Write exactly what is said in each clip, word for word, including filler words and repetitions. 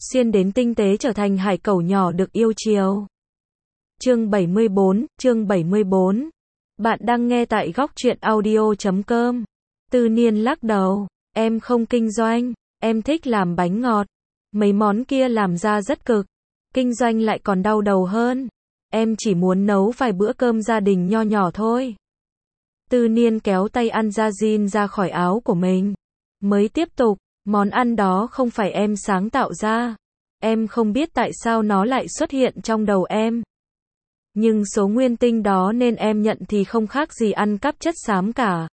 xuyên đến tinh tế trở thành hải cẩu nhỏ được yêu chiều. Chương bảy mươi bốn, chương bảy mươi bốn. Bạn đang nghe tại góc truyện audio chấm com. Tư Niên lắc đầu, em không kinh doanh, em thích làm bánh ngọt. Mấy món kia làm ra rất cực, kinh doanh lại còn đau đầu hơn. Em chỉ muốn nấu vài bữa cơm gia đình nho nhỏ thôi. Tư Niên kéo tay Anjazin ra khỏi áo của mình. Mới tiếp tục, món ăn đó không phải em sáng tạo ra. Em không biết tại sao nó lại xuất hiện trong đầu em. Nhưng số nguyên tinh đó nên em nhận thì không khác gì ăn cắp chất xám cả.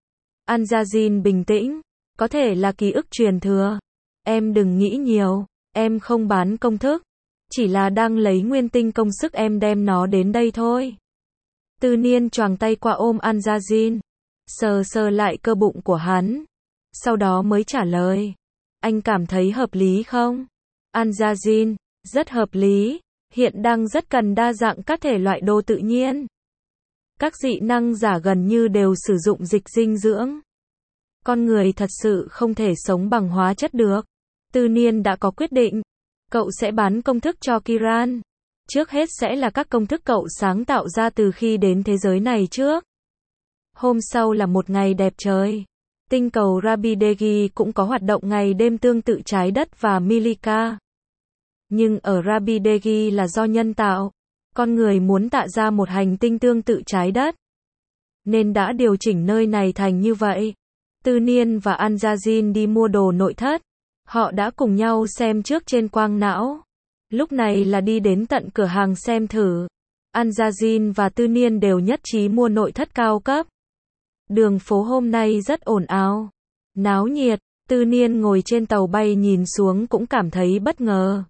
Anjazin bình tĩnh, có thể là ký ức truyền thừa. Em đừng nghĩ nhiều, em không bán công thức. Chỉ là đang lấy nguyên tinh công sức em đem nó đến đây thôi. Tư Niên choàng tay qua ôm Anjazin, sờ sờ lại cơ bụng của hắn. Sau đó mới trả lời, anh cảm thấy hợp lý không? Anjazin, rất hợp lý, hiện đang rất cần đa dạng các thể loại đồ tự nhiên. Các dị năng giả gần như đều sử dụng dịch dinh dưỡng. Con người thật sự không thể sống bằng hóa chất được. Tư Niên đã có quyết định, cậu sẽ bán công thức cho Kiran. Trước hết sẽ là các công thức cậu sáng tạo ra từ khi đến thế giới này trước. Hôm sau là một ngày đẹp trời. Tinh cầu Rabidegi cũng có hoạt động ngày đêm tương tự trái đất và Milika. Nhưng ở Rabidegi là do nhân tạo. Con người muốn tạo ra một hành tinh tương tự trái đất, nên đã điều chỉnh nơi này thành như vậy. Tư Niên và Anjazin đi mua đồ nội thất. Họ đã cùng nhau xem trước trên quang não. Lúc này là đi đến tận cửa hàng xem thử. Anjazin và Tư Niên đều nhất trí mua nội thất cao cấp. Đường phố hôm nay rất ồn ào, náo nhiệt. Tư Niên ngồi trên tàu bay nhìn xuống cũng cảm thấy bất ngờ.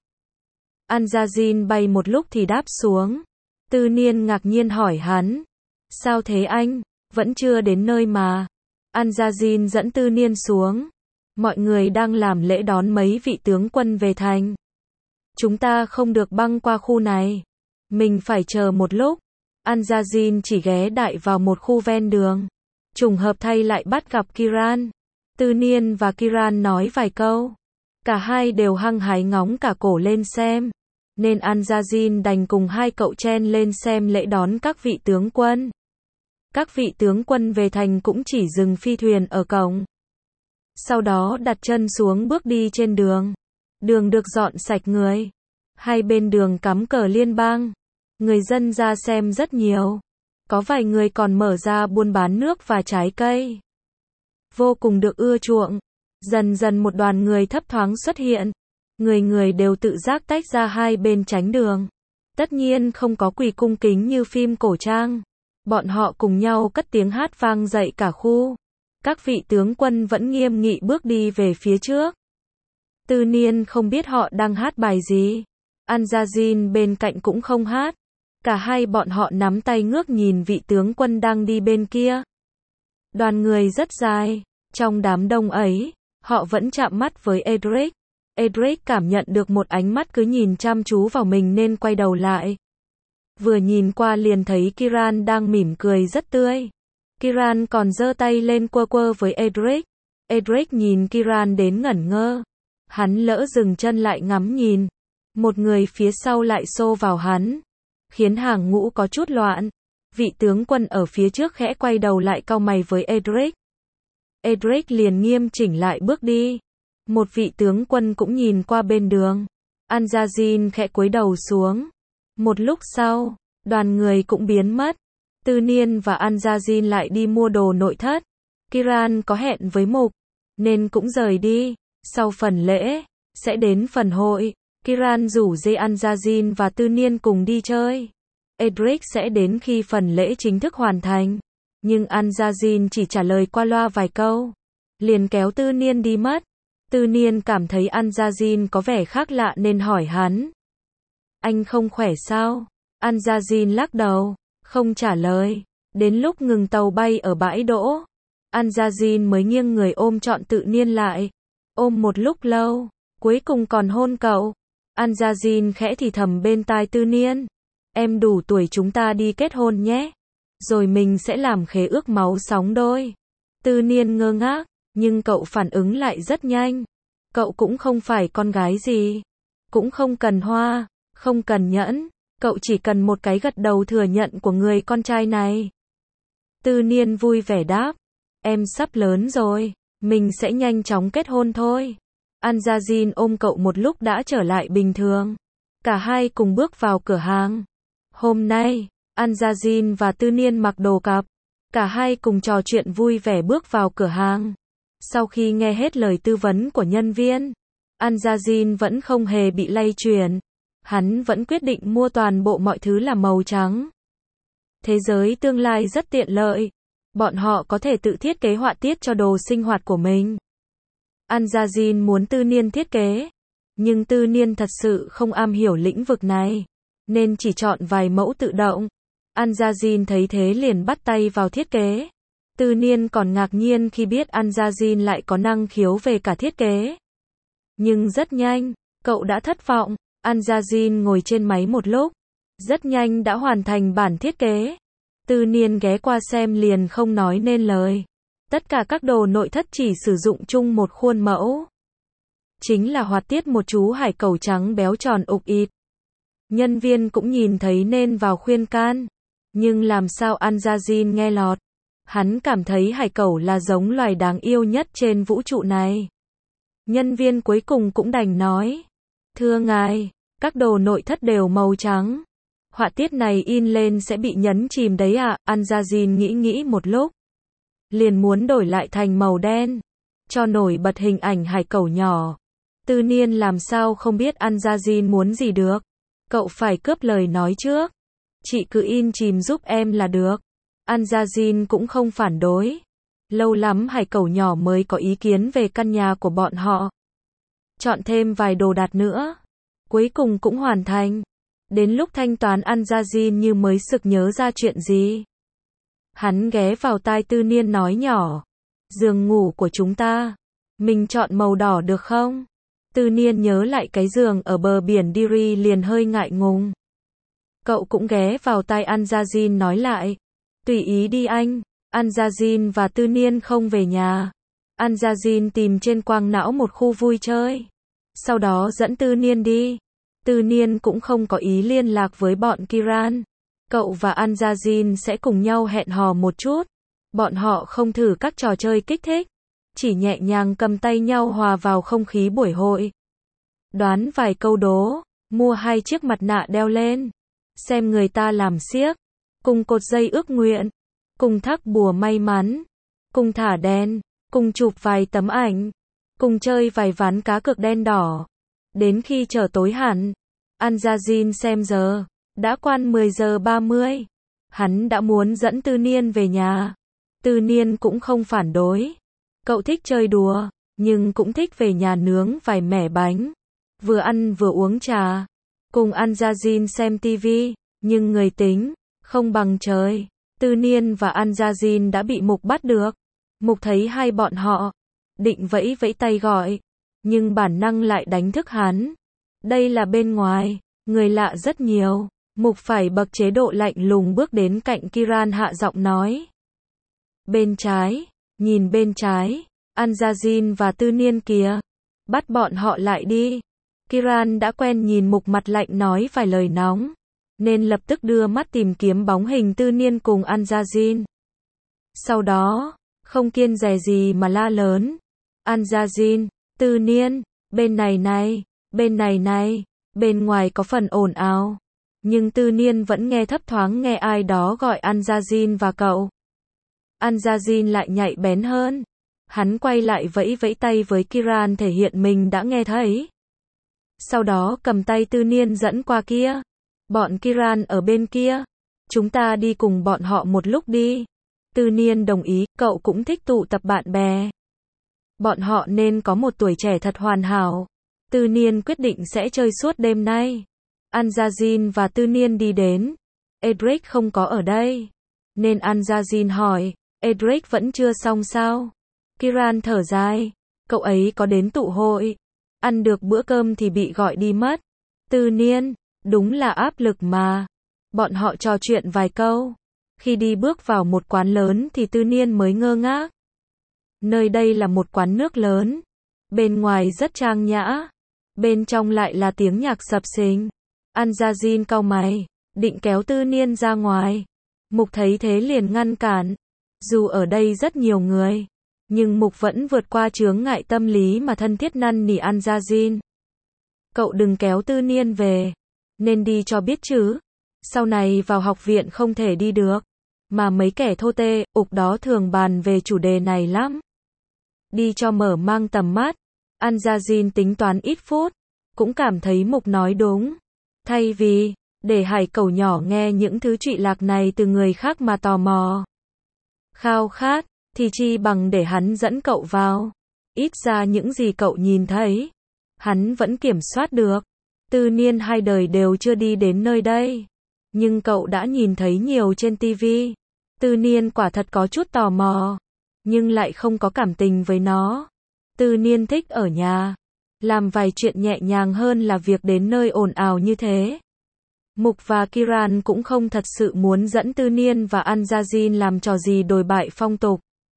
Anjazin bay một lúc thì đáp xuống. Tư Niên ngạc nhiên hỏi hắn, sao thế anh, vẫn chưa đến nơi mà. Anjazin dẫn Tư Niên xuống. Mọi người đang làm lễ đón mấy vị tướng quân về thành. Chúng ta không được băng qua khu này. Mình phải chờ một lúc. Anjazin chỉ ghé đại vào một khu ven đường. Trùng hợp thay lại bắt gặp Kiran. Tư Niên và Kiran nói vài câu. Cả hai đều hăng hái ngóng cả cổ lên xem. Nên Anjazin đành cùng hai cậu chen lên xem lễ đón các vị tướng quân. Các vị tướng quân về thành cũng chỉ dừng phi thuyền ở cổng. Sau đó đặt chân xuống bước đi trên đường. Đường được dọn sạch người. Hai bên đường cắm cờ liên bang. Người dân ra xem rất nhiều. Có vài người còn mở ra buôn bán nước và trái cây. Vô cùng được ưa chuộng. Dần dần một đoàn người thấp thoáng xuất hiện. Người người đều tự giác tách ra hai bên tránh đường. Tất nhiên không có quỳ cung kính như phim cổ trang. Bọn họ cùng nhau cất tiếng hát vang dậy cả khu. Các vị tướng quân vẫn nghiêm nghị bước đi về phía trước. Tư Niên không biết họ đang hát bài gì. Anjazin bên cạnh cũng không hát. Cả hai bọn họ nắm tay ngước nhìn vị tướng quân đang đi bên kia. Đoàn người rất dài. Trong đám đông ấy, họ vẫn chạm mắt với Edric. Edric cảm nhận được một ánh mắt cứ nhìn chăm chú vào mình nên quay đầu lại. Vừa nhìn qua liền thấy Kiran đang mỉm cười rất tươi. Kiran còn giơ tay lên quơ quơ với Edric. Edric nhìn Kiran đến ngẩn ngơ. Hắn lỡ dừng chân lại ngắm nhìn. Một người phía sau lại xô vào hắn, khiến hàng ngũ có chút loạn. Vị tướng quân ở phía trước khẽ quay đầu lại cau mày với Edric. Edric liền nghiêm chỉnh lại bước đi. Một vị tướng quân cũng nhìn qua bên đường. Anjazin khẽ cúi đầu xuống. Một lúc sau, đoàn người cũng biến mất. Tư Niên và Anjazin lại đi mua đồ nội thất. Kiran có hẹn với Mục, nên cũng rời đi. Sau phần lễ, sẽ đến phần hội. Kiran rủ dê Anjazin và Tư Niên cùng đi chơi. Edric sẽ đến khi phần lễ chính thức hoàn thành. Nhưng Anjazin chỉ trả lời qua loa vài câu. Liền kéo Tư Niên đi mất. Tư Niên cảm thấy Anjazin có vẻ khác lạ nên hỏi hắn. Anh không khỏe sao? Anjazin lắc đầu, không trả lời. Đến lúc ngừng tàu bay ở bãi đỗ, Anjazin mới nghiêng người ôm trọn Tư Niên lại. Ôm một lúc lâu, cuối cùng còn hôn cậu. Anjazin khẽ thì thầm bên tai Tư Niên. Em đủ tuổi chúng ta đi kết hôn nhé. Rồi mình sẽ làm khế ước máu sóng đôi. Tư Niên ngơ ngác, nhưng cậu phản ứng lại rất nhanh. Cậu cũng không phải con gái gì. cũng không cần hoa, không cần nhẫn, cậu chỉ cần một cái gật đầu thừa nhận của người con trai này. Tư Niên vui vẻ đáp, em sắp lớn rồi, mình sẽ nhanh chóng kết hôn thôi. An Gia Jin ôm cậu một lúc đã trở lại bình thường. Cả hai cùng bước vào cửa hàng. Hôm nay, An Gia Jin và Tư Niên mặc đồ cặp. Cả hai cùng trò chuyện vui vẻ bước vào cửa hàng. Sau khi nghe hết lời tư vấn của nhân viên, An Gia Jin vẫn không hề bị lay chuyển. Hắn vẫn quyết định mua toàn bộ mọi thứ là màu trắng. Thế giới tương lai rất tiện lợi. Bọn họ có thể tự thiết kế họa tiết cho đồ sinh hoạt của mình. An Gia Jin muốn Tư Niên thiết kế. Nhưng Tư Niên thật sự không am hiểu lĩnh vực này. Nên chỉ chọn vài mẫu tự động. An Gia Jin thấy thế liền bắt tay vào thiết kế. Tư Niên còn ngạc nhiên khi biết An Gia Jin lại có năng khiếu về cả thiết kế. Nhưng rất nhanh, cậu đã thất vọng. An Gia Jin ngồi trên máy một lúc. Rất nhanh đã hoàn thành bản thiết kế. Tư Niên ghé qua xem liền không nói nên lời. Tất cả các đồ nội thất chỉ sử dụng chung một khuôn mẫu. Chính là họa tiết một chú hải cẩu trắng béo tròn ục ịt. Nhân viên cũng nhìn thấy nên vào khuyên can. Nhưng làm sao An Gia Jin nghe lọt. Hắn cảm thấy hải cẩu là giống loài đáng yêu nhất trên vũ trụ này. Nhân viên cuối cùng cũng đành nói. Thưa ngài, các đồ nội thất đều màu trắng. Họa tiết này in lên sẽ bị nhấn chìm đấy ạ. À? An Gia Jin nghĩ nghĩ một lúc. Liền muốn đổi lại thành màu đen. Cho nổi bật hình ảnh hải cẩu nhỏ. Tư Niên làm sao không biết An Gia Jin muốn gì được. Cậu phải cướp lời nói trước. Chị cứ in chìm giúp em là được. An Gia Jin cũng không phản đối. Lâu lắm hải cẩu nhỏ mới có ý kiến về căn nhà của bọn họ. Chọn thêm vài đồ đạc nữa. Cuối cùng cũng hoàn thành. Đến lúc thanh toán An Gia Jin như mới sực nhớ ra chuyện gì. Hắn ghé vào tai Tư Niên nói nhỏ. Giường ngủ của chúng ta. Mình chọn màu đỏ được không? Tư Niên nhớ lại cái giường ở bờ biển Diri liền hơi ngại ngùng. Cậu cũng ghé vào tai An Gia Jin nói lại. Tùy ý đi anh. An Gia Jin và Tư Niên không về nhà. An Gia Jin tìm trên quang não một khu vui chơi. Sau đó dẫn Tư Niên đi. Tư Niên cũng không có ý liên lạc với bọn Kiran. Cậu và An Gia Jin sẽ cùng nhau hẹn hò một chút. Bọn họ không thử các trò chơi kích thích. Chỉ nhẹ nhàng cầm tay nhau hòa vào không khí buổi hội. Đoán vài câu đố. Mua hai chiếc mặt nạ đeo lên. Xem người ta làm xiếc. Cùng cột dây ước nguyện. Cùng thắc bùa may mắn. Cùng thả đèn. Cùng chụp vài tấm ảnh. Cùng chơi vài ván cá cược đen đỏ. Đến khi trời tối hẳn. An Gia Jin xem giờ. Đã quan mười giờ ba mươi. Hắn đã muốn dẫn Tư Niên về nhà. Tư Niên cũng không phản đối. Cậu thích chơi đùa. Nhưng cũng thích về nhà nướng vài mẻ bánh. Vừa ăn vừa uống trà. Cùng An Gia Jin xem tivi. Nhưng người tính. Không bằng trời. Tư Niên và An Gia Jin đã bị Mục bắt được. Mục thấy hai bọn họ. Định vẫy vẫy tay gọi. Nhưng bản năng lại đánh thức hắn. Đây là bên ngoài. Người lạ rất nhiều. Mục phải bật chế độ lạnh lùng bước đến cạnh Kiran hạ giọng nói. Bên trái. Nhìn bên trái. An Gia Jin và Tư Niên kìa. Bắt bọn họ lại đi. Kiran đã quen nhìn Mục mặt lạnh nói vài lời nóng. Nên lập tức đưa mắt tìm kiếm bóng hình Tư Niên cùng An Gia Jin. Sau đó, không kiêng dè gì mà la lớn. An Gia Jin, Tư Niên, bên này này, bên này này, bên ngoài có phần ồn ào. Nhưng Tư Niên vẫn nghe thấp thoáng nghe ai đó gọi An Gia Jin và cậu. An Gia Jin lại nhạy bén hơn. Hắn quay lại vẫy vẫy tay với Kiran thể hiện mình đã nghe thấy. Sau đó cầm tay Tư Niên dẫn qua kia. Bọn Kiran ở bên kia. Chúng ta đi cùng bọn họ một lúc đi. Tư Niên đồng ý, cậu cũng thích tụ tập bạn bè. Bọn họ nên có một tuổi trẻ thật hoàn hảo. Tư Niên quyết định sẽ chơi suốt đêm nay. An Gia Jin và Tư Niên đi đến. Edric không có ở đây. Nên An Gia Jin hỏi, Edric vẫn chưa xong sao? Kiran thở dài. Cậu ấy có đến tụ hội. Ăn được bữa cơm thì bị gọi đi mất. Tư Niên, đúng là áp lực mà. Bọn họ trò chuyện vài câu. Khi đi bước vào một quán lớn thì Tư Niên mới ngơ ngác. Nơi đây là một quán nước lớn. Bên ngoài rất trang nhã. Bên trong lại là tiếng nhạc sập sình. An-gia-jin cau mày, định kéo Tư Niên ra ngoài. Mục thấy thế liền ngăn cản. Dù ở đây rất nhiều người, nhưng Mục vẫn vượt qua chướng ngại tâm lý mà thân thiết năn nỉ An-gia-jin. Cậu đừng kéo Tư Niên về, nên đi cho biết chứ. Sau này vào học viện không thể đi được. Mà mấy kẻ thô tê, ục đó thường bàn về chủ đề này lắm. Đi cho mở mang tầm mắt. An-gia-jin tính toán ít phút, cũng cảm thấy Mục nói đúng. Thay vì để hải cẩu nhỏ nghe những thứ trụy lạc này từ người khác mà tò mò, khao khát, thì chi bằng để hắn dẫn cậu vào. Ít ra những gì cậu nhìn thấy, hắn vẫn kiểm soát được. Tư Niên hai đời đều chưa đi đến nơi đây, nhưng cậu đã nhìn thấy nhiều trên tivi. Tư Niên quả thật có chút tò mò, nhưng lại không có cảm tình với nó. Tư Niên thích ở nhà, làm vài chuyện nhẹ nhàng hơn là việc đến nơi ồn ào như thế. Mục và Kiran cũng không thật sự muốn dẫn Tư Niên và An-gia-jin làm trò gì đồi bại phong tục.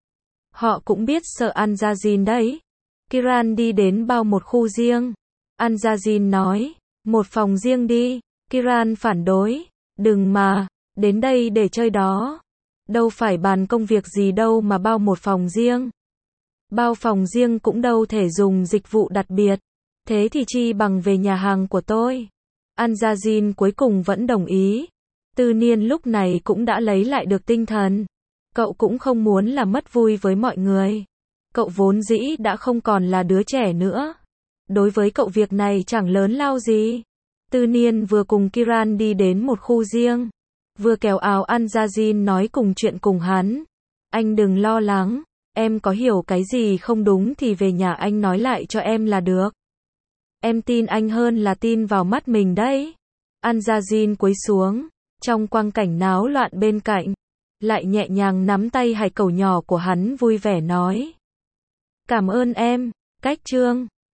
Họ cũng biết sợ An-gia-jin đấy. Kiran đi đến bao một khu riêng. An-gia-jin nói, một phòng riêng đi. Kiran phản đối, đừng mà, đến đây để chơi đó. Đâu phải bàn công việc gì đâu mà bao một phòng riêng. Bao phòng riêng cũng đâu thể dùng dịch vụ đặc biệt. Thế thì chi bằng về nhà hàng của tôi. An-gia-jin cuối cùng vẫn đồng ý. Tư Niên lúc này cũng đã lấy lại được tinh thần. Cậu cũng không muốn là mất vui với mọi người. Cậu vốn dĩ đã không còn là đứa trẻ nữa. Đối với cậu việc này chẳng lớn lao gì. Tư Niên vừa cùng Kiran đi đến một khu riêng, vừa kéo áo An-gia-jin nói cùng chuyện cùng hắn. Anh đừng lo lắng, em có hiểu cái gì không đúng thì về nhà anh nói lại cho em là được. Em tin anh hơn là tin vào mắt mình đấy. An-gia-jin cúi xuống, trong quang cảnh náo loạn bên cạnh, lại nhẹ nhàng nắm tay hải cẩu nhỏ của hắn vui vẻ nói. Cảm ơn em. Cách chương